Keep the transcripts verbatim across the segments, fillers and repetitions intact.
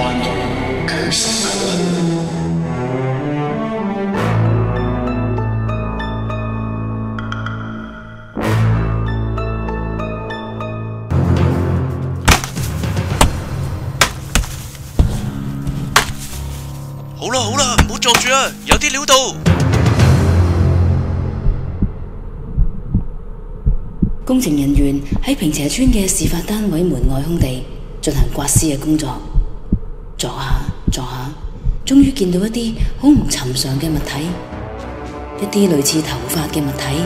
運動Curse Island。 好啦好啦，唔好坐住啊，有啲料到。 工程人員喺坪輋村嘅事發單位門外空地進行刮絲嘅工作，鑿下鑿下，終於見到一啲好唔尋常嘅物體，一啲類似頭髮嘅物體。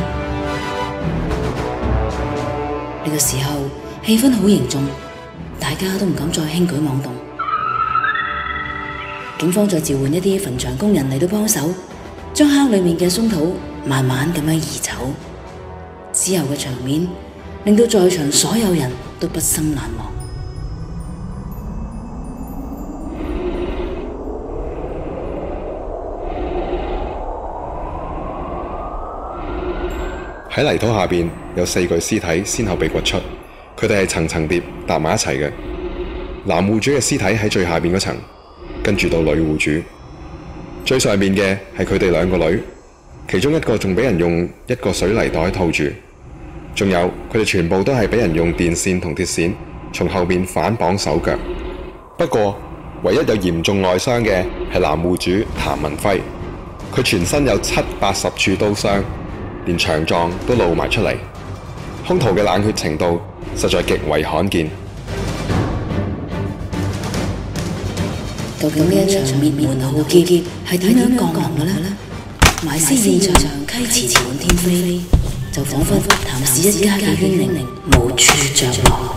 呢個時候氣氛好凝重，大家都唔敢再輕舉妄動。警方再召喚一啲墳場工人嚟到幫手，將坑裏面嘅鬆土慢慢咁樣移走。之後嘅場面令到在場所有人都畢生難忘。 喺泥土下邊有四具屍體先後被掘出，佢哋係層層疊搭埋一齊嘅。男戶主嘅屍體喺最下邊嗰層，跟住到女戶主，最上面嘅係佢哋兩個女，其中一個仲俾人用一個水泥袋套住，仲有佢哋全部都係俾人用電線同鐵線從後面反綁手腳。不過唯一有嚴重外傷嘅係男戶主譚文輝，佢全身有七八十處刀傷，連腸臟都露埋出嚟，兇徒嘅冷血程度實在極為罕見。 究竟呢一場滅門浩劫係點樣降臨嘅呢？埋屍現場溪錢滿天飛，就彷彿譚氏一家嘅冤靈無處着落。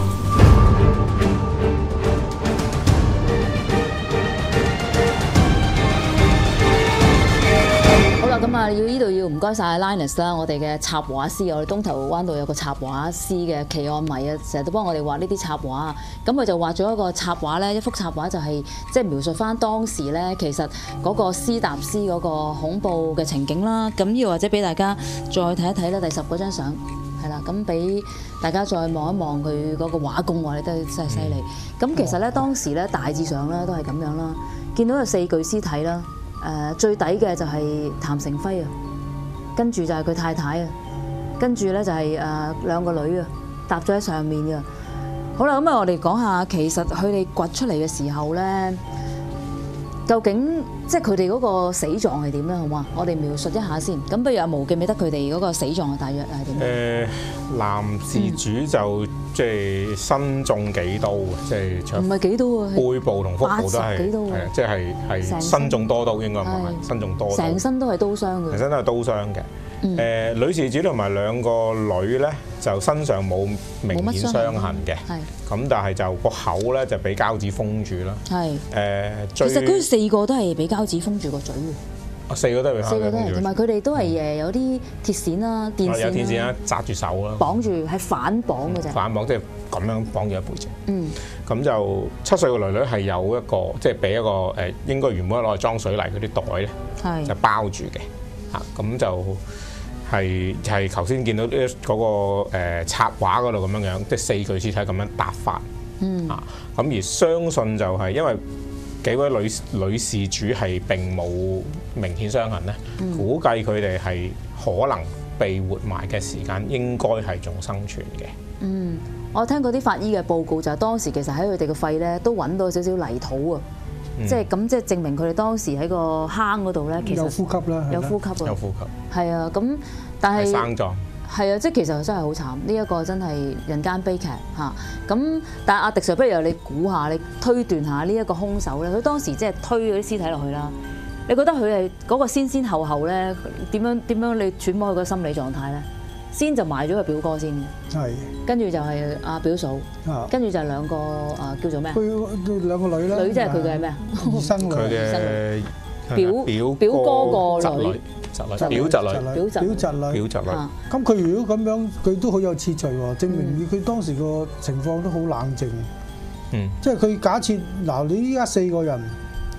咁啊，要呢度要唔該晒 Linus 啦，我哋嘅插畫師，我哋東頭灣道有個插畫師嘅奇案迷啊，成日都幫我哋畫呢啲插畫。咁佢就畫咗一個插畫咧，一幅插畫就係即係描述翻當時咧，其實嗰個屍搭屍嗰個恐怖嘅情景啦。咁呢個或者俾大家再睇一睇啦，第十嗰張相係啦，咁俾大家再望一望佢嗰個畫工喎，你都真係犀利。咁、嗯、其實咧當時咧大致上咧都係咁樣啦，見到有四具屍體啦。誒、呃、最底嘅就係譚成輝啊，跟住就係佢太太啊，跟住咧就係、是、誒、呃、兩個女啊，搭咗喺上面嘅。好啦，咁啊我哋講下，其實佢哋掘出嚟嘅時候咧，究竟即係佢哋嗰個死狀係點咧？好嘛，我哋描述一下先。咁不如阿毛記唔記得佢哋嗰個死狀係大約係點？誒、 呃，男事主就即係身中幾刀嘅，即係唔係幾刀啊， 背部同腹部都係幾刀啊， 即係係身中多刀應該唔係身中多刀， 成身都係刀傷嘅， 成身都係刀傷嘅。誒、呃、女事主同埋兩個女咧，就身上冇明顯傷痕嘅，咁但係就個口咧就俾膠紙封住啦。係誒、呃，其實佢四個都係俾膠紙封住個嘴嘅。 啊，四個都係俾膠紙封住。四個都係，同埋佢哋都係誒有啲鐵線啦、電線啦。有鐵線啦，紮住手啦。 綁住係反綁嘅啫。 反綁即係咁樣綁住一背脊。 嗯。咁就七歲個女女係有一個即係俾一個誒，應該原本攞嚟裝水泥嗰啲袋咧，就包住嘅。嚇，咁就。係係頭先見到呢嗰個誒插畫嗰度咁樣樣，即係四具屍體咁樣搭法，嗯啊，咁而相信就係因為幾位女女事主係並冇明顯傷痕咧，嗯、估計佢哋係可能被活埋嘅時間應該係仲生存嘅。 嗯，我聽過啲法醫嘅報告就係當時其實喺佢哋嘅肺咧都揾到少少泥土啊。嗯、即係咁，即係證明佢哋當時喺個坑嗰度咧，其實有呼吸啦， 有呼吸啊， 有呼吸。 係啊，咁但係生狀係啊，即係其實真係好慘，呢、這、一個真係人間悲劇嚇。咁但係阿迪 Sir，不如你估下，你推斷下呢一個兇手咧，佢當時即係推嗰啲屍體落去啦。你覺得佢係嗰個先先後後咧點樣點樣？你揣摩佢個心理狀態咧？先就埋咗個表哥先嘅，係，跟住就係阿表嫂，跟住就係兩個啊叫做咩？ 佢兩個女啦， 女即係佢嘅咩啊？ 生女， 佢嘅表表表哥個女， 侄女，表侄女， 表侄表侄女， 表侄女。 咁佢如果咁樣，佢都好有次序喎，證明佢當時個情況都好冷靜。嗯，即係佢假設嗱，你依家四個人，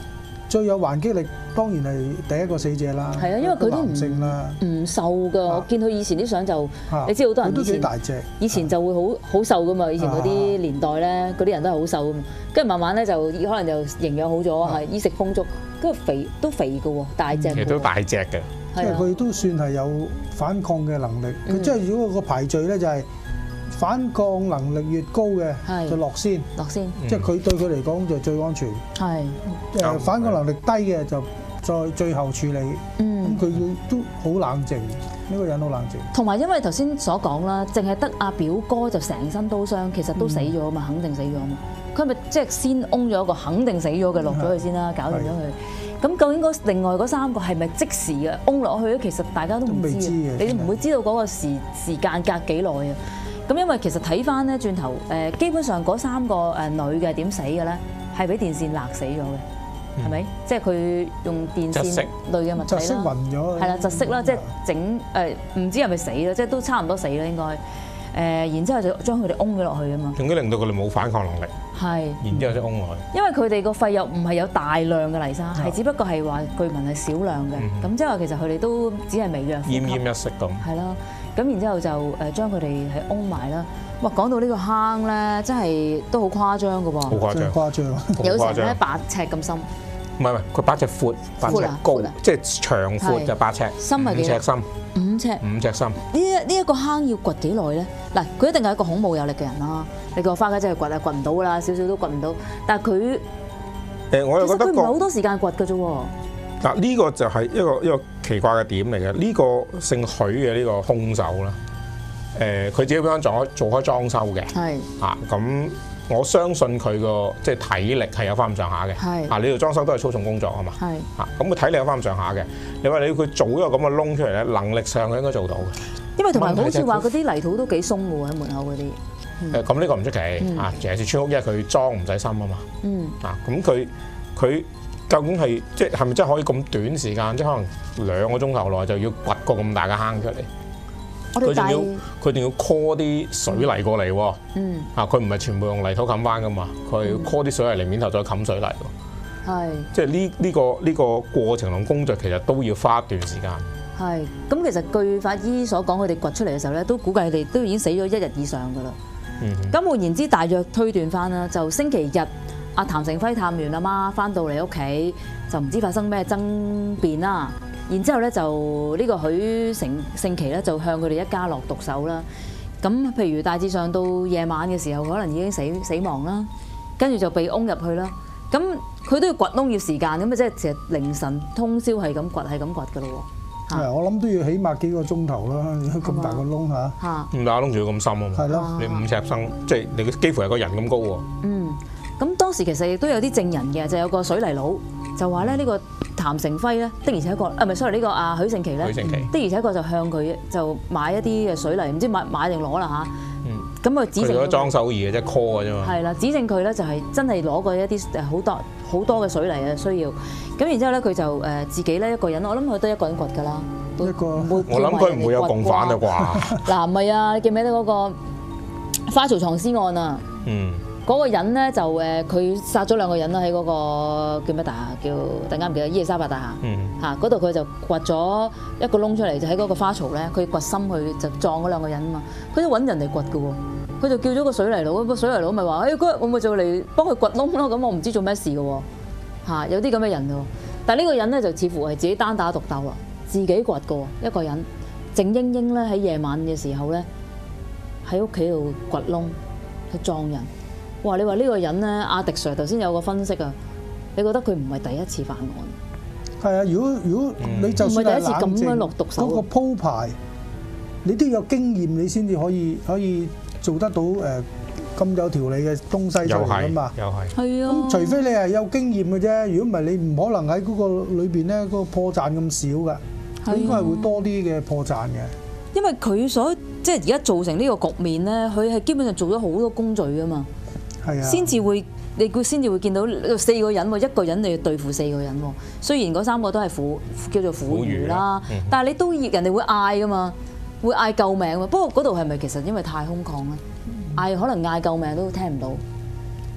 最有還擊力當然係第一個死者啦。 係啊，因為佢都唔性啦， 唔瘦㗎。我見佢以前啲相就，你知好多人都以前大隻， 以前就會好好瘦㗎嘛。以前嗰啲年代咧，嗰啲人都係好瘦㗎嘛。跟住慢慢咧就可能就營養好咗，係衣食豐足，跟住肥都肥㗎喎，大隻。 其實都大隻嘅， 即係佢都算係有反抗嘅能力。佢即係如果個排序咧就係。反抗能力越高嘅就落先， 落先， 即係佢對佢嚟講就最安全。係誒反抗能力低嘅就再最後處理。嗯，咁佢都好冷靜，呢個人好冷靜。 同埋因為頭先所講啦，淨係得阿表哥就成身刀傷，其實都死咗啊嘛，肯定死咗啊嘛。佢咪即係先擁咗一個肯定死咗嘅落咗去先啦，搞掂咗佢。咁究竟嗰另外嗰三個係咪即時嘅擁落去咧？其實大家都唔知嘅，你唔會知道嗰個時時間隔幾耐啊。咁因為其實睇翻咧轉頭，誒基本上嗰三個誒女嘅點死嘅咧，係俾電線勒死咗嘅，係咪？即係佢用電線類嘅物體啦，窒息暈咗，係啦，窒息啦，即係整誒唔知係咪死啦，即係都差唔多死啦應該。誒，然之後就將佢哋擁咗落去啊嘛， 總之令到佢哋冇反抗能力。係。然之後就擁落去。 因為佢哋個肺又唔係有大量嘅泥沙，係只不過係話據聞係少量嘅，咁即係話其實佢哋都只係微弱呼吸。奄奄一息咁。係啦。咁然之後就誒將佢哋係擁埋啦。哇，講到呢個坑咧，真係都好誇張嘅喎。 好誇張， 誇張。 有成咧八尺咁深。 唔係唔係，佢八尺闊，八尺高，即係長闊就八尺， 深係幾？五尺深。五尺。五尺深。呢一呢一個坑要掘幾耐咧？嗱，佢一定係一個孔武有力嘅人啦。你個花家真係掘啊，掘唔到啦，少少都掘唔到。但係佢誒，我又覺得佢唔係好多時間掘嘅啫喎。 嗱，呢個就係一個一個奇怪嘅點嚟嘅。呢個姓許嘅呢個兇手啦，誒，佢自己本身做開做開裝修嘅，係啊，咁我相信佢個即係體力係有翻咁上下嘅，係啊，你做裝修都係粗重工作啊嘛，係啊，咁佢體力有翻咁上下嘅。你話你要佢做一個咁嘅窿出嚟咧，能力上佢應該做到嘅。 因為同埋好似話嗰啲泥土都幾鬆嘅喎，喺門口嗰啲。 誒，咁呢個唔出奇啊，尤其是村屋，因為佢裝唔使心啊嘛，嗯啊，咁佢佢。究竟係即係咪真係可以咁短時間，即係可能兩個鐘頭內就要掘個咁大嘅坑出嚟？佢仲要佢仲要 call 啲水泥過嚟喎。嗯。啊，佢唔係全部用泥土冚翻噶嘛，佢 call 啲水泥嚟面頭再冚水泥喎。係。即係呢呢個呢個過程同工作其實都要花一段時間。係。咁其實據法醫所講，佢哋掘出嚟嘅時候咧，都估計佢哋都已經死咗一日以上噶啦。嗯。咁換言之，大約推斷翻啦，就星期日。阿譚成輝探完阿媽翻到嚟屋企，就唔知發生咩爭辯啦。然之後咧就呢個許成勝奇咧就向佢哋一家落毒手啦。咁譬如大致上到夜晚嘅時候，可能已經死死亡啦，跟住就被擁入去啦。咁佢都要掘窿要時間，咁啊即係其實凌晨通宵係咁掘係咁掘㗎咯喎。 係，我諗都要起碼幾個鐘頭啦，咁大個窿嚇。嚇。咁大個窿仲要咁深啊嘛。係咯。你五尺深，即係你幾乎係個人咁高喎。嗯。 咁當時其實亦都有啲證人嘅，就有個水泥佬就話咧呢個譚成輝咧的而且確啊唔係 sorry 呢個阿許勝奇咧的而且確就向佢就買一啲嘅水泥，唔知買買定攞啦嚇。嗯。咁啊指證佢攞裝修儀嘅啫 call 嘅啫嘛。 係啦，指證佢咧就係真係攞過一啲誒好多好多嘅水泥嘅需要。咁然之後咧佢就誒自己咧一個人，我諗佢都一個人掘㗎啦。 一個。 我諗佢唔會有共犯啊啩。 嗱唔係啊，你記唔記得嗰個花槽藏屍案啊？嗯。嗰個人咧就誒，佢殺咗兩個人啦，喺嗰個叫咩大廈？叫突然間唔記得，伊利沙伯大廈嚇嗰度，佢就掘咗一個窿出嚟，就喺嗰個花槽咧，佢掘深佢就撞嗰兩個人啊嘛。佢都揾人嚟掘嘅喎，佢就叫咗個水泥佬，個水泥佬咪話：誒嗰日我咪就嚟幫佢掘窿咯。咁我唔知做咩事嘅喎嚇，有啲咁嘅人喎。但係呢個人咧就似乎係自己單打獨鬥啦，自己掘嘅喎，一個人靜英英咧喺夜晚嘅時候咧喺屋企度掘窿去撞人。哇！你話呢個人咧，阿迪 Sir 頭先有個分析啊，你覺得佢唔係第一次犯案？ 係啊，如果如果你就算係冷靜，唔係第一次咁樣落毒手，嗰個鋪排，你都有經驗，你先至可以可以做得到誒咁有條理嘅東西出嚟㗎嘛？又係，係啊。咁除非你係有經驗嘅啫，如果唔係你唔可能喺嗰個裏邊咧，嗰個破綻咁少㗎，應該係會多啲嘅破綻嘅。 因為佢所即係而家造成呢個局面咧，佢係基本上做咗好多工序㗎嘛。先至會，你估先至會見到四個人喎，一個人你要對付四個人喎。雖然嗰三個都係婦叫做婦孺啦，嗯、但係你都人哋會嗌噶嘛，會嗌救命嘛。不過嗰度係咪其實因為太空曠咧，嗌可能嗌救命都聽唔到，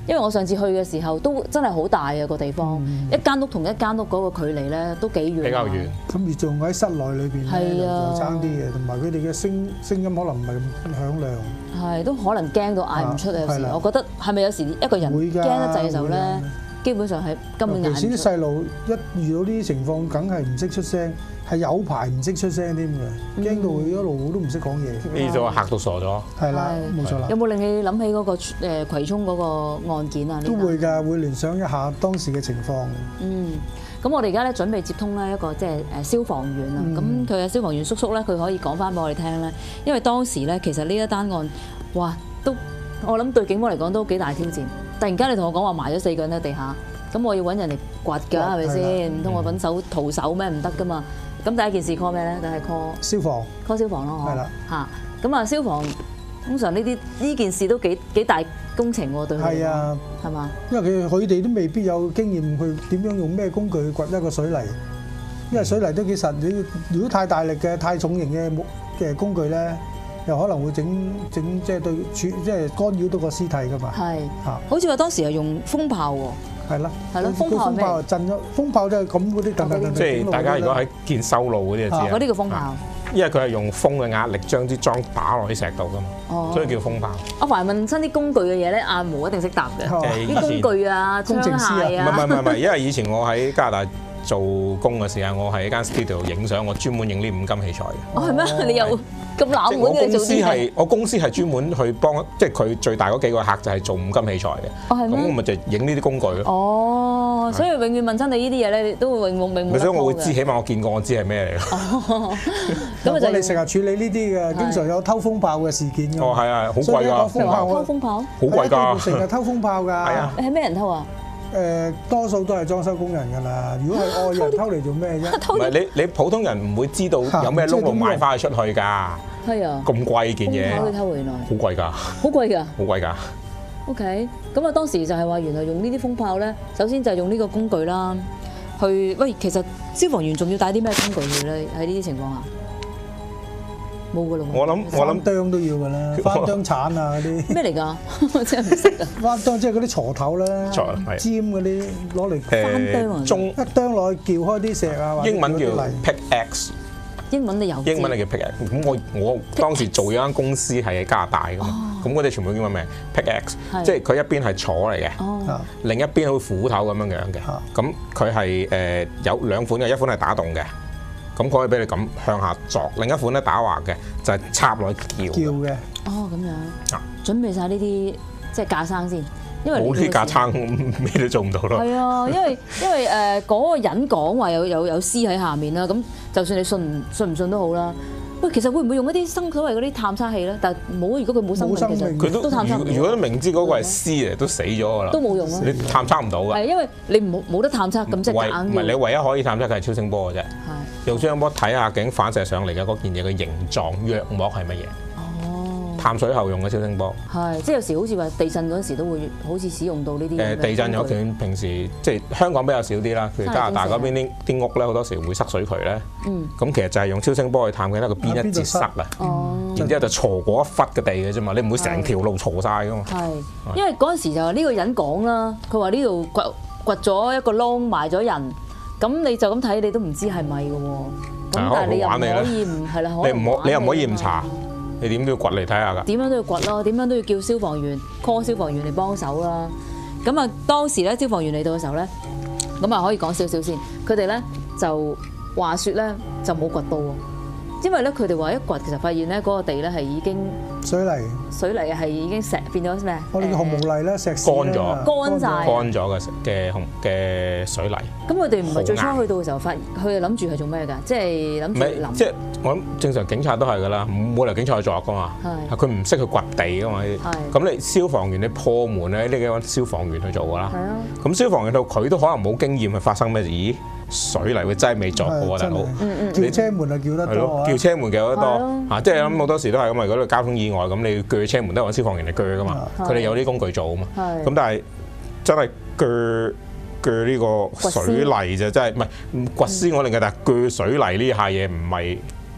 因為我上次去嘅時候都真係好大啊個地方，一間屋同一間屋嗰個距離咧都幾遠。比較遠。咁而仲喺室內裏邊咧，就爭啲嘅，同埋佢哋嘅聲聲音可能唔係咁響亮。係，都可能驚到嗌唔出啊！有時我覺得係咪有時一個人驚得滯嘅時候咧，基本上係根本嗌唔出。尤其是啲細路一遇到呢啲情況，梗係唔識出聲。係有排唔識出聲添嘅，驚到佢一路都唔識講嘢。呢就嚇到傻咗。係啦，冇錯啦。有冇令你諗起嗰個誒葵涌嗰個案件啊？都會㗎，會聯想一下當時嘅情況。嗯，咁我哋而家咧準備接通咧一個即係誒消防員啊。咁佢嘅消防員叔叔咧，佢可以講翻俾我哋聽咧。因為當時咧，其實呢一單案，哇，都我諗對警方嚟講都幾大挑戰。突然間你同我講話埋咗四個人喺地下，咁我要揾人嚟掘㗎，係咪先？唔通我揾手徒手咩？唔得㗎嘛。咁第一件事 call 咩咧？就係 call 消防，call 消防咯，係啦嚇。咁啊，消防通常呢啲呢件事都幾幾大工程喎，對佢哋。係啊，係嘛？因為佢佢哋都未必有經驗去點樣用咩工具去掘一個水泥，因為水泥都幾實。你如果太大力嘅、太重型嘅木嘅工具咧，又可能會整整即係對處即係干擾到個屍體噶嘛。係嚇，好似話當時係用風炮喎。係啦，係咯，風炮咩？震咗風炮即係咁嗰啲，等等等。即係大家如果喺見修路嗰啲就知啊。嗰啲叫風炮。因為佢係用風嘅壓力將啲樁打落啲石度噶嘛，哦、所以叫風炮。我凡係問親啲工具嘅嘢咧，阿毛一定識答嘅。啲、哦、工具啊，槍械啊。唔係唔係唔係，因為以前我喺加拿大做工嘅時候，我喺一間 studio 影相，我專門影呢五金器材嘅。哦，係咩？你又？咁冷門嘅做啲係，我公司係專門去幫，即係佢最大嗰幾個客就係做五金器材嘅。哦，係咩？咁我咪就影呢啲工具咯。哦，所以永遠問親你呢啲嘢咧，你都會永永冇。所以我會知，起碼我見過，我知係咩嚟嘅。哦，咁我哋成日處理呢啲嘅，經常有偷風炮嘅事件㗎。哦，係啊，好貴㗎。風炮偷風炮，好貴㗎。成日偷風炮㗎。係啊。係咩人偷啊？誒，多數都係裝修工人㗎啦。如果係外人偷嚟做咩啫？唔係你你普通人唔會知道有咩窿路賣翻佢出去㗎。係啊，咁貴件嘢，風炮佢偷回來，好貴㗎，好貴㗎，好貴㗎。OK，咁啊當時就係話原來用呢啲風炮咧，首先就係用呢個工具啦，去喂，其實消防員仲要帶啲咩工具去咧？喺呢啲情況下，冇㗎咯。我諗我諗釘都要㗎啦，翻釘鏟啊嗰啲。咩嚟㗎？我真係唔識啊！翻釘即係嗰啲鋤頭啦，尖嗰啲攞嚟翻釘啊，中一釘落去撬開啲石啊，英文叫 pickaxe。英文都有，英文你叫 pickaxe。咁我我當時做咗間公司係喺加拿大噶嘛，咁嗰啲全部英文名 pickaxe，即係佢一邊係鋤嚟嘅，另一邊好似斧頭咁樣樣嘅。咁佢係誒有兩款嘅，一款係打洞嘅，咁可以俾你咁向下鑿；另一款咧打橫嘅，就係插落去撬。撬嘅。哦，咁樣。啊，準備晒呢啲即係架生先。冇啲架撐，咩都做唔到咯。係啊，因為因為誒嗰個人講話有有有屍喺下面啦，咁就算你信唔信唔信都好啦。喂，其實會唔會用一啲生所謂嗰啲探測器咧？但係冇，如果佢冇生命，其實佢都探測唔到。如果明知嗰個係屍嚟，都死咗㗎啦。都冇用啊！你探測唔到㗎。係因為你冇冇得探測，咁即係硬。唔係你唯一可以探測嘅係超聲波嘅啫。係用超聲波睇下究竟反射上嚟嘅嗰件嘢嘅形狀、約莫係乜嘢。淡水後用嘅超聲波，係即係有時好似話地震嗰陣時都會好似使用到呢啲。誒地震有見平時即係香港比較少啲啦，譬如加拿大嗰邊啲啲屋咧好多時會塞水渠咧，嗯，咁其實就係用超聲波去探佢咧個邊一節塞啊，哦，然之後就鋤嗰一忽嘅地嘅啫嘛，你唔會成條路鋤晒噶嘛。係，因為嗰陣時就呢個人講啦，佢話呢度掘掘咗一個窿埋咗人，咁你就咁睇你都唔知係咪嘅喎，咁但係你又唔可以唔係啦，你唔好你又唔可以唔查。你點都要掘嚟睇下㗎？點樣都要掘咯，點樣都要叫消防員 call 消防員嚟幫手啦。咁啊，當時咧消防員嚟到嘅時候咧，咁啊可以講少少先。佢哋咧就話説咧就冇掘到喎，因為咧佢哋話一掘其實發現咧嗰個地咧係已經水泥，水泥係已經石變咗咩？我哋嘅紅毛泥咧，石乾咗，乾曬，乾咗嘅嘅紅嘅水泥。咁佢哋唔係最初去到嘅時候發，佢哋諗住係做咩㗎？即係諗住淋。即係我諗正常警察都係㗎啦，冇理由警察去作㗎嘛。係。佢唔識去掘地㗎嘛。係。咁你消防員你破門咧，呢幾個消防員去做㗎啦。係啊。咁消防員到佢都可能冇經驗，係發生咩事？咦？水泥佢真係未鑿過喎，大佬。嗯嗯。叫車門啊，叫得多。叫車門叫得多。嚇！即係諗好多時都係咁啊！如果交通意外咁，你鋸車門都係揾消防員嚟鋸㗎嘛。佢哋有啲工具做啊嘛。係。咁但係真係鋸。鋸呢個水泥就真係唔係掘屍我另嘅，但係鋸水泥呢下嘢唔係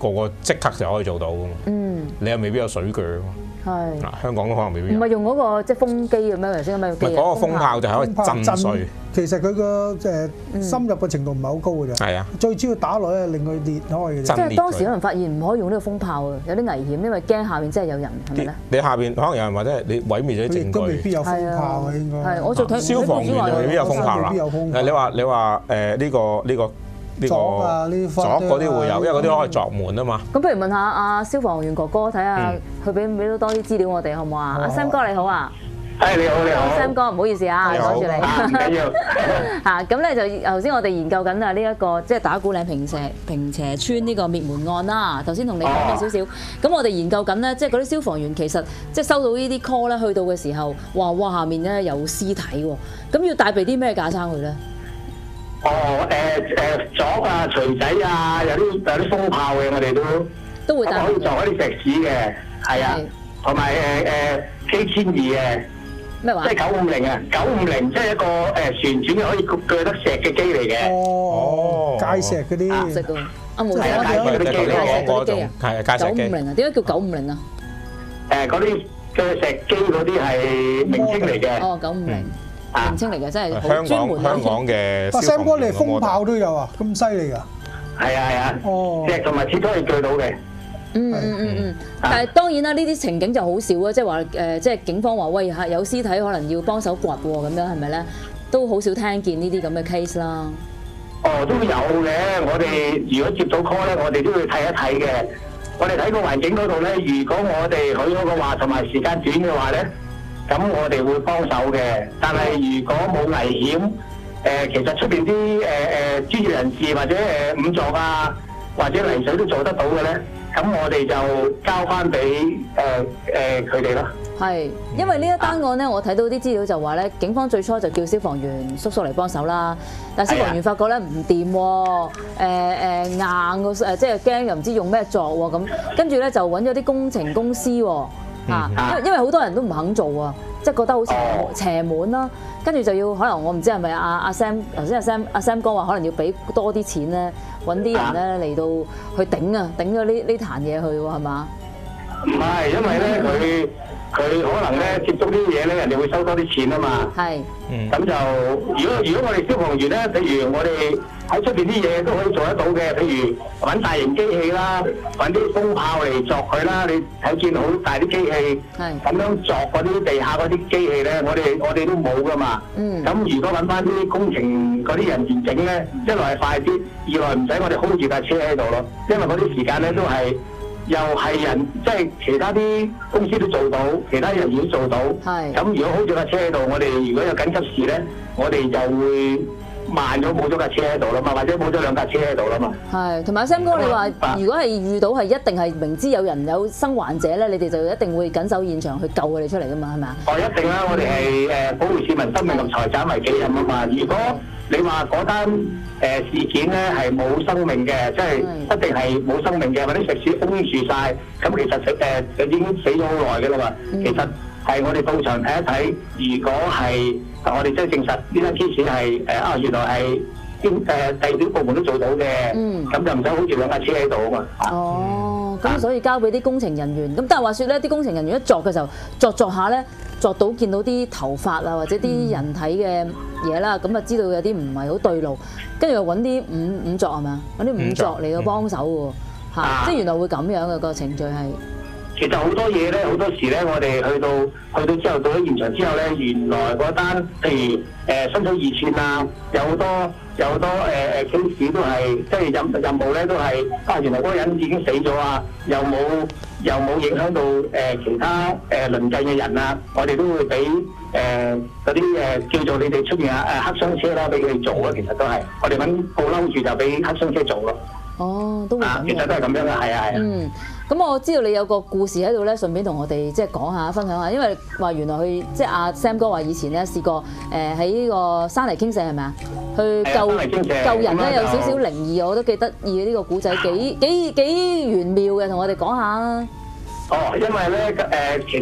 個個即刻就可以做到㗎嘛。嗯，你又未必有水鋸㗎嘛。係。嗱，香港都可能未必有。 唔係用嗰個即係風機嘅咩？頭先咩機？ 唔係嗰個風炮就係可以震碎。 其實佢個誒深入嘅程度唔係好高嘅啫。係啊。最主要打落咧令佢裂開嘅啫。 即係當時可能發現唔可以用呢個風炮啊，有啲危險，因為驚下面真係有人，係咪咧？ 你下邊可能有人或者係你毀滅咗啲證據。 都未必有風炮啊，應該。 係，我就睇消防員就未必有風炮啦。誒，你話你話誒呢個呢個。呢個鑿嗰啲會有，因為嗰啲可以鑿門啊嘛。 咁不如問下阿消防員哥哥睇下，佢俾唔俾到多啲資料我哋好唔好啊？阿 Sam 哥你好啊！ 係你好你好 ，Sam 哥唔好意思啊，阻住你。 唔緊要。 嚇咁咧就頭先我哋研究緊啊呢一個即係打鼓嶺坪輋坪輋村呢個滅門案啦。頭先同你講咗少少，咁我哋研究緊咧，即係嗰啲消防員其實即係收到呢啲 call 咧，去到嘅時候，哇哇下面咧有屍體喎，咁要帶備啲咩架撐佢咧？ 哦，誒誒鑿啊、錘仔啊，有啲有啲風炮嘅，我哋都都會帶。 可以鑿一啲石屎嘅，係啊，同埋誒誒 K 千二嘅。 咩話？ 即係九五零啊，九五零即係一個誒旋轉嘅可以鋸得石嘅機嚟嘅。 哦，界石嗰啲。 識㗎，阿毛姐我哋嗰啲機界石嗰啲機啊。 係啊，界石機。 九五零啊？點解叫九五零啊？ 誒，嗰啲鋸石機嗰啲係名稱嚟嘅。 哦，九五零。名稱嚟嘅，真係好專門。 香港嘅。 阿 Sam 哥，你係風炮都有啊？咁犀利㗎？ 係啊係啊。哦。石同埋鐵都可以鋸到嘅。 嗯嗯嗯嗯。但係當然啦，呢啲情景就好少啊，即係話誒，即係警方話喂係有屍體，可能要幫手掘喎，咁樣係咪咧？都好少聽見呢啲咁嘅 case 啦。 哦，都有嘅。我哋如果接到 call 咧，我哋都會睇一睇嘅。我哋睇個環境嗰度咧，如果我哋許可嘅話，同埋時間短嘅話咧。咁我哋會幫手嘅，但係如果冇危險，誒、呃、其實出邊啲誒誒專業人士或者誒仵作啊，或者泥水都做得到嘅咧，咁我哋就交翻俾誒誒佢哋咯。係、呃， 因為呢一單案咧，我睇到啲資料就話咧，警方最初就叫消防員叔叔嚟幫手啦，但係消防員發覺咧唔掂喎，誒、呃、誒硬個誒，即係驚又唔知用咩作喎咁，跟住咧就揾咗啲工程公司喎。嚇，因為因為好多人都唔肯做啊，即係覺得好似邪門啦，跟住就要可能我唔知係咪阿阿 Sam 頭先阿 Sam 阿 Sam 哥話可能要俾多啲錢咧，揾啲人咧嚟到去頂啊，頂咗呢呢壇嘢去喎，係嘛？ 唔係，因為咧佢佢可能咧接觸啲嘢咧，人哋會收多啲錢啊嘛。係。咁就如果如果我哋消防員咧，譬如我哋喺出邊啲嘢都可以做得到嘅，譬如揾大型機器啦，揾啲風炮嚟鑿佢啦。你睇見好大啲機器，咁樣鑿嗰啲地下嗰啲機器咧，我哋我哋都冇噶嘛。嗯。咁如果揾翻啲工程嗰啲人員整咧，一來係快啲，二來唔使我哋 hold 住架車喺度咯，因為嗰啲時間咧都係。又係人，即係其他啲公司都做到，其他人員都做到。係。咁如果好似架車喺度，我哋如果有緊急事咧，我哋就會慢咗冇咗架車喺度啦嘛，或者冇咗兩架車喺度啦嘛。係。同埋 Sam 哥，你話如果係遇到係一定係明知有人有生還者咧，你哋就一定會緊守現場去救佢哋出嚟噶嘛，係咪啊？哦，一定啦！我哋係誒保護市民生命同財產為己任啊嘛。如果你話嗰單誒事件咧係冇生命嘅，即係一定係冇生命嘅，或者石屎封住晒，咁其實誒就已經死咗好耐嘅啦嘛。其實係我哋到場睇一睇，如果係我哋即係證實呢單 case 係誒啊，原來係經誒地表部門都做到嘅，咁就唔使好似兩架車喺度啊嘛。哦， 咁所以交俾啲工程人員。咁但係話説咧，啲工程人員一鑿嘅時候，鑿鑿下咧。鑿到見到啲頭髮啊，或者啲人體嘅嘢啦，咁啊知道有啲唔係好對路，跟住又揾啲仵仵作係咪啊？揾啲仵作嚟到幫手喎，嚇、嗯！即係原來會咁樣嘅個程序係。 其實好多嘢咧，好多時咧，我哋去到去到之後，到咗現場之後咧，原來嗰單譬如誒伸手二寸啊，有好多有好多誒誒 case 都係即係任任務咧都係啊，原來嗰個人已經死咗啊，又冇。又冇影響到誒、呃、其他誒、呃、鄰近嘅人啊，我哋都會俾誒嗰啲誒叫做你哋出面啊誒黑箱車啦，俾佢哋做啊，其實都係我哋揾布嬲住就俾黑箱車做咯。 哦，都會咁、啊、 其實都係咁樣嘅，係啊係啊。 嗯，咁我知道你有個故事喺度咧，順便同我哋即係講下、分享下，因為話原來佢即係阿 Sam 哥話以前咧試過誒喺呢個山泥傾瀉係咪啊？去救救人咧有少少靈異，我都幾得意嘅呢個古仔，幾幾幾玄妙嘅，同我哋講下啊！ 哦，因為咧誒、呃，其實誒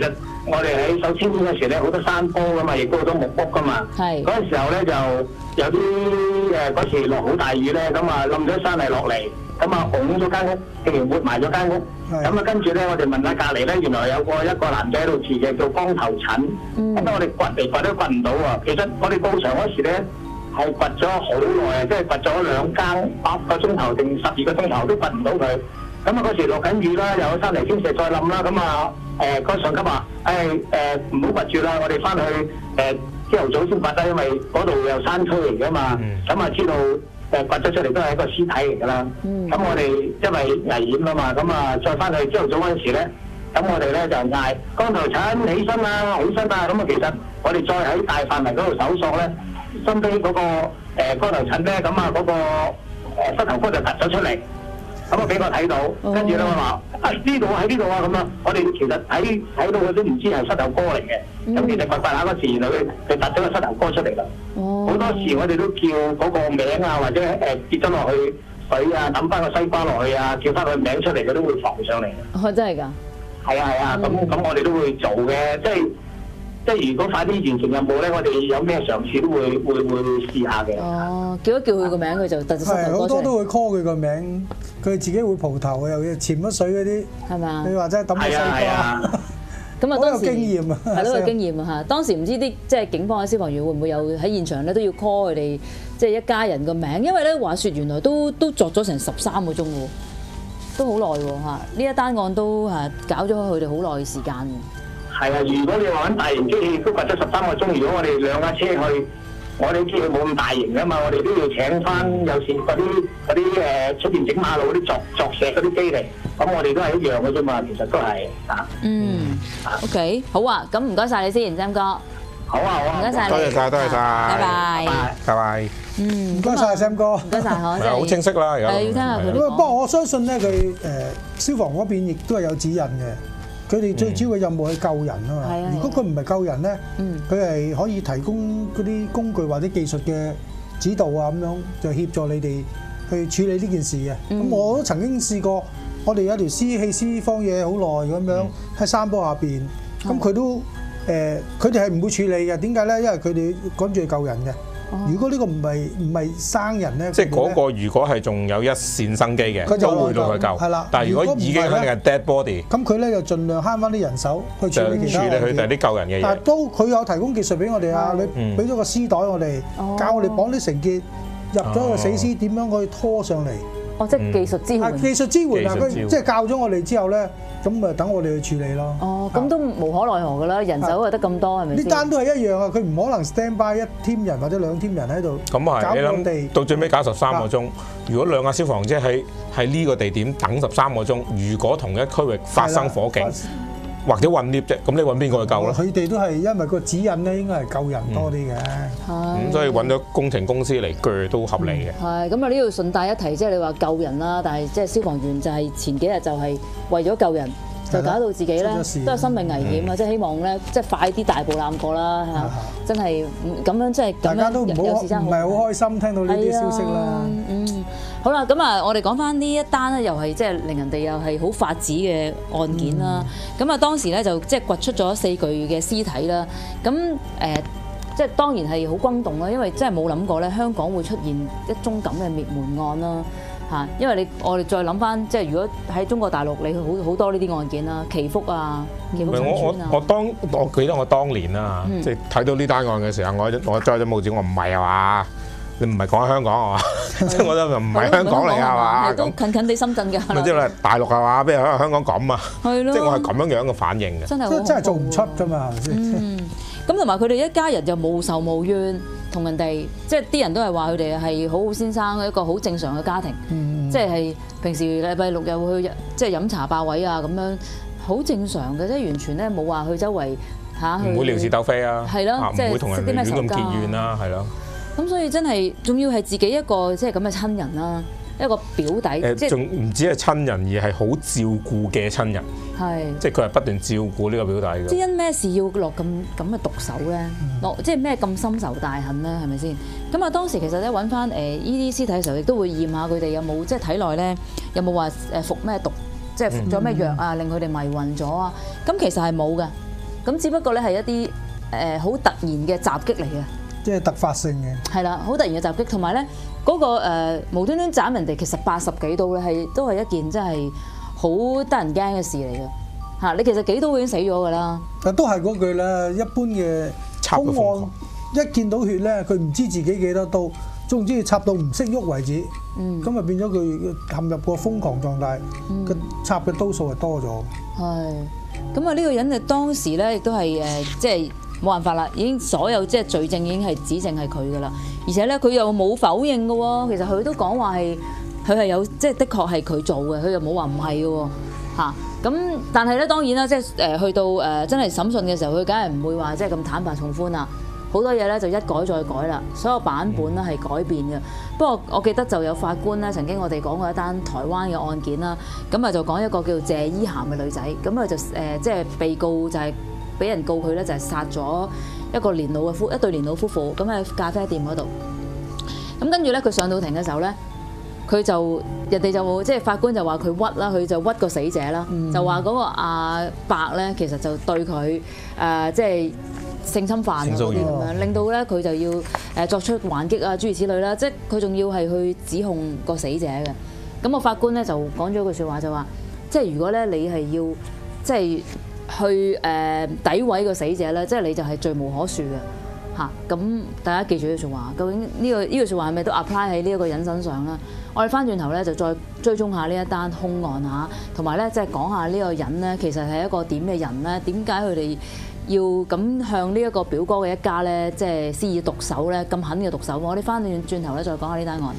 我哋喺守青天嗰時咧，好多山坡噶嘛，亦都好多木屋噶嘛。係嗰陣時候咧，就有啲誒嗰時落好大雨咧，咁啊冧咗山泥落嚟，咁啊拱咗間屋，譬如抹埋咗間屋。咁啊跟住咧，我哋問下隔離咧，原來有個一個男仔喺度住嘅，叫光頭陳。咁啊，我哋掘嚟掘都掘唔到喎。其實我哋到場嗰時咧，係掘咗好耐啊，即係掘咗兩更八個鐘頭定十二個鐘頭都掘唔到佢。咁啊嗰時落緊雨啦，又有山泥傾瀉再冧啦，咁啊誒個上級話誒誒唔好掘住啦，我哋翻去誒朝頭早先掘啦，因為嗰度有山區嚟噶嘛，咁啊知道誒掘咗出嚟都係一個屍體嚟㗎啦。咁我哋因為危險啊嘛，咁啊再翻去朝頭早嗰陣時咧，咁我哋咧就嗌光頭陳起身啦，起身啦，咁啊其實我哋再喺大範圍嗰度搜索咧，身邊嗰個誒光頭陳咧，咁啊嗰個誒膝頭哥就突咗出嚟。咁啊俾我睇到，跟住咧我話啊呢度喺呢度啊咁啊，我哋其實睇睇到佢都唔知係膝頭哥嚟嘅，咁其實掘掘下嗰時，原來佢佢突咗個膝頭哥出嚟啦。好多時我哋都叫嗰個名啊，或者誒跌咗落去水啊，抌翻個西瓜落去啊，叫翻佢名出嚟，佢都會浮上嚟。 哦，真係㗎？ 係啊係啊，咁咁我哋都會做嘅，即係。即係如果快啲完成任務咧，我哋有咩嘗試都會會會試下嘅。 哦，叫一叫佢個名，佢就突咗膝頭哥出嚟。 好多都會 call 佢個名，佢自己會蒲頭，又要潛咗水嗰啲。係咪啊？你話真係抌咗西瓜。 咁啊，當時好有經驗啊！ 係咯，有經驗啊嚇。當時唔知啲即係警方嘅消防員會唔會有喺現場咧都要 call 佢哋即係一家人個名，因為咧話説原來都都作咗成十三個鐘喎，都好耐喎嚇。呢一單案都係搞咗佢哋好耐嘅時間。 係啊，如果你話揾大型機器都掘咗十三個鐘，如果我哋兩架車去，我哋機器冇咁大型㗎嘛，我哋都要請翻有時嗰啲嗰啲誒出邊整馬路嗰啲鑿鑿石嗰啲機嚟，咁我哋都係一樣嘅啫嘛，其實都係啊。 嗯。OK， 好啊，咁唔該晒你先，Sam 哥。 好啊，好啊。 唔該晒你。 多謝晒，多謝晒。 拜拜。 拜拜。 嗯， 唔該晒 Sam 哥。唔該晒，可真係。 好清晰啦，而家。 係要聽下佢。 不過我相信咧，佢誒消防嗰邊亦都係有指引嘅。佢哋最主要嘅任務係救人啊嘛。嗯、如果佢唔係救人咧，佢係、嗯、可以提供嗰啲工具或者技術嘅指導啊，咁樣就協助你哋去處理呢件事嘅。咁、嗯、我都曾經試過，我哋有條屍棄屍荒野好耐咁樣喺、嗯、山坡下邊，咁佢都誒，佢哋係唔會處理嘅。點解咧？因為佢哋趕住去救人嘅。如果呢個唔係唔係生人咧， 即係嗰個如果係仲有一線生機嘅，都會到佢救。係啦，但係如果已經肯定係 dead body，咁佢咧就盡量慳翻啲人手去處理其他嘢。處理佢哋啲救人嘅嘢。但係都佢有提供技術俾我哋啊！你俾咗個絲袋我哋，教我哋綁啲繩結入咗個死屍點樣可以拖上嚟。 哦，即係技術支援。 技術支援啊！佢即係教咗我哋之後咧，咁咪等我哋去處理咯。 哦，咁都無可奈何㗎啦，人手又得咁多，係咪先？呢單都係一樣啊！佢唔可能 stand by 一 team 人或者兩 team 人喺度。 咁啊係，你諗到最尾搞十三個鐘，如果兩架消防車喺喺呢個地點等十三個鐘，如果同一區域發生火警或者混 lift 啫，咁你揾邊個去救咧？ 佢哋都係因為個指引咧，應該係救人多啲嘅。 咁所以揾咗工程公司嚟鋸都合理嘅。 係咁啊！呢度順帶一提，即係你話救人啦，但係即係消防員就係前幾日就係為咗救人，就搞到自己咧都係生命危險啊！即係希望咧，即係快啲大步攬過啦嚇！真係咁樣，即係咁樣， 大家都唔好唔係好開心聽到呢啲消息啦。 嗯，好啦，咁啊，我哋講翻呢一單咧，又係即係令人哋又係好發指嘅案件啦。咁啊，當時咧就即係掘出咗四具嘅屍體啦。咁誒，即係當然係好轟動啦，因為真係冇諗過咧，香港會出現一宗咁嘅滅門案啦。嚇，因為你我哋再諗翻，即係如果喺中國大陸，你好好多呢啲案件啦，祈福啊，祈福新村啊。 我我我當我記得我當年啦，嗯、即係睇到呢單案嘅時候，我我揸咗報紙，我唔係啊嘛，你唔係講香港啊嘛，即係我都唔係香港嚟啊嘛， 咁近近地深圳嘅。 咪即係大陸係嘛？邊有香港咁啊？ 係咯， 即係我係咁樣樣嘅反應嘅。 真係真係做唔出㗎嘛，係咪先？ 嗯，咁同埋佢哋一家人就無仇無怨。同人哋即係啲人都係話佢哋係好好先生，一個好正常嘅家庭，嗯、即係平時禮拜六日會去即係飲茶霸位啊咁樣，好正常嘅，即係完全咧冇話去周圍嚇去。唔會撩事鬥非啊， 係咯，即係唔會同人亂咁結怨啦，係咯。咁所以真係仲要係自己一個即係咁嘅親人啦。一個表弟， 誒仲唔止係親人，而係好照顧嘅親人，係即係佢係不斷照顧呢個表弟嘅。即係因咩事要落咁咁嘅毒手咧？落、嗯、即係咩咁深仇大恨咧？係咪先？咁啊當時其實咧揾翻誒依啲屍體嘅時候，亦都會驗下佢哋有冇即係體內咧有冇話誒服咩毒，即係服咗咩藥啊，令佢哋迷暈咗啊？咁其實係冇嘅。 咁只不過咧係一啲誒好突然嘅襲擊嚟嘅， 即係突發性嘅。 係啦，好突然嘅襲擊，同埋咧嗰個誒、呃、無端端斬人哋，其實八十幾刀咧係都係一件真係好得人驚嘅事嚟嘅嚇。你其實幾刀已經死咗㗎啦。 但都係嗰句啦，一般嘅兇案一見到血咧，佢唔知自己幾多刀。總之插到唔識喐為止，咁咪、嗯、變咗佢陷入個瘋狂狀態，個、嗯、插嘅刀數係多咗。係， 咁啊呢個人就當時咧亦都係誒，即係冇辦法啦，已經所有即係罪證已經係指證係佢噶啦，而且咧佢又冇否認嘅喎，其實佢都講話係佢係有即係的確係佢做嘅，佢又冇話唔係嘅喎嚇。咁但係咧當然啦，即係誒去到誒真係審訊嘅時候，佢梗係唔會話即係咁坦白從寬啦。好多嘢咧就一改再改啦，所有版本咧係改變嘅。不過我記得就有法官咧曾經我哋講過一單台灣嘅案件啦，咁啊就講一個叫做謝依涵嘅女仔，咁佢就誒即係被告就係俾人告佢咧就係殺咗一個年老嘅夫一對年老夫婦，咁喺咖啡店嗰度。咁跟住咧佢上到庭嘅時候咧，佢就人哋就即係法官就話佢屈啦，佢就屈個死者啦，嗯、就話嗰個阿伯咧其實就對佢誒、呃、即係。性侵犯啊嗰啲咁樣，令到咧佢就要誒作出還擊啊諸如此類啦，即係佢仲要係去指控個死者嘅。咁個法官咧就講咗句説話就話，即係如果咧你係要即係去誒詆毀個死者咧，即係你就係罪無可恕嘅嚇。咁大家記住呢句説話，究竟呢個呢句説話係咪都 apply 喺呢一個人身上啦？我哋翻轉頭咧就再追蹤下呢一單兇案嚇，同埋咧即係講下呢個人咧其實係一個點嘅人咧？點解佢哋要咁向呢一個表哥嘅一家咧，即係施以毒手咧，咁狠嘅毒手。我哋翻轉轉頭咧，再講下呢單案。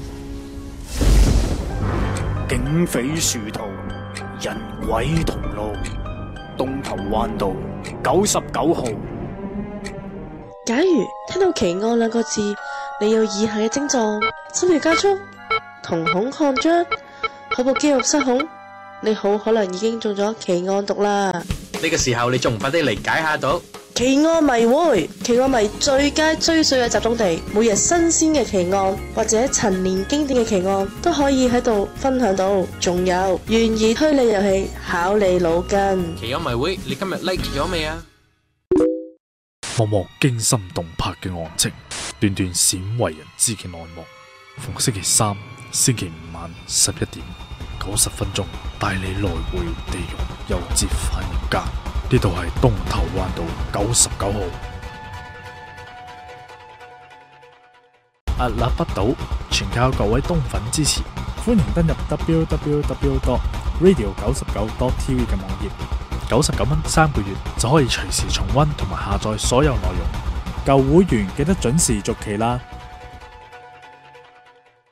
警匪殊途，人鬼同路，東頭灣道九十九號。 假如聽到奇案兩個字，你有以下嘅症狀：心跳加速、瞳孔擴張、口部肌肉失控，你好可能已經中咗奇案毒啦。 呢個時候你仲唔快啲嚟解下毒？ 奇案迷會，奇案迷最佳追隨嘅集中地，每日新鮮嘅奇案或者陳年經典嘅奇案都可以喺度分享到。仲有懸疑推理遊戲，考你腦筋。 奇案迷會，你今日 like 咗未啊？ 幕幕驚心動魄嘅案情，段段鮮為人知嘅內幕。逢星期三、星期五晚十一點，九十分鐘帶你來回地獄，又折返人間。呢度係東頭灣道九十九號。屹立不倒，全靠各位東粉支持。歡迎登入 w w w dot radio 九十九 dot t v 嘅網頁，九十九蚊三個月就可以隨時重溫同埋下載所有內容。舊會員記得準時續期啦！